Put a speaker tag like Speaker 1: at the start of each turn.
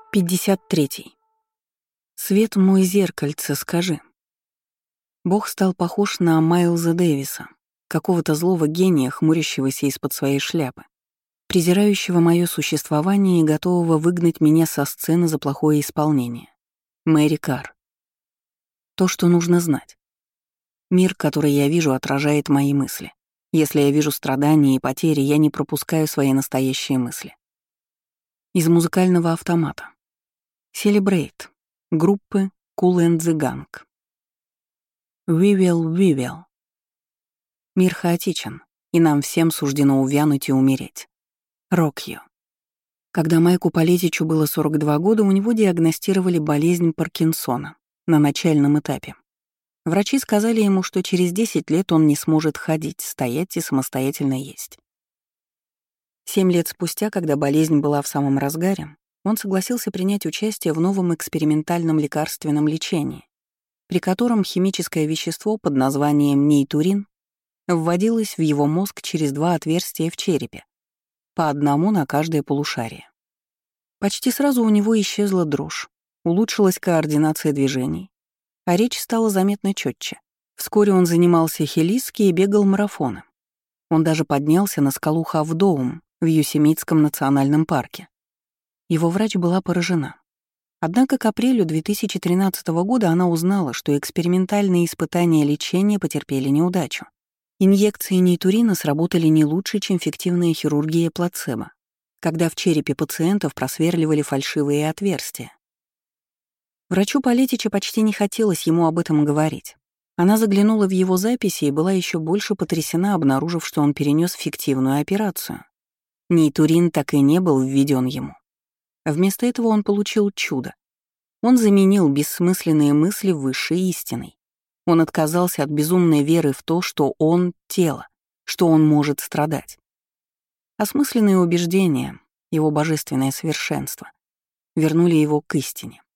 Speaker 1: 53. Свет мой зеркальце, скажи. Бог стал похож на Майлза Дэвиса, какого-то злого гения, хмурящегося из-под своей шляпы, презирающего мое существование и готового выгнать меня со сцены за плохое исполнение. Мэри Карр. То, что нужно знать. Мир, который я вижу, отражает мои мысли. Если я вижу страдания и потери, я не пропускаю свои настоящие мысли. Из музыкального автомата. Celebrate. Группы Kool and the Gang. We will. Мир хаотичен, и нам всем суждено увянуть и умереть. Rock you. Когда Майку Политичу было 42 года, у него диагностировали болезнь Паркинсона на начальном этапе. Врачи сказали ему, что через 10 лет он не сможет ходить, стоять и самостоятельно есть. 7 лет спустя, когда болезнь была в самом разгаре, он согласился принять участие в новом экспериментальном лекарственном лечении, при котором химическое вещество под названием нейтурин вводилось в его мозг через 2 отверстия в черепе, по одному на каждое полушарие. Почти сразу у него исчезла дрожь, улучшилась координация движений, а речь стала заметно четче. Вскоре он занимался хелиски и бегал марафоны. Он даже поднялся на скалу Хавдоум в Юсемитском национальном парке. Его врач была поражена. Однако к апрелю 2013 года она узнала, что экспериментальные испытания лечения потерпели неудачу. Инъекции нейтурина сработали не лучше, чем фиктивная хирургия плацебо, когда в черепе пациентов просверливали фальшивые отверстия. Врачу Политича почти не хотелось ему об этом говорить. Она заглянула в его записи и была еще больше потрясена, обнаружив, что он перенес фиктивную операцию. Нейтурин так и не был введен ему. Вместо этого он получил чудо. Он заменил бессмысленные мысли высшей истиной. Он отказался от безумной веры в то, что он — тело, что он может страдать. Осмысленные убеждения, его божественное совершенство, вернули его к истине.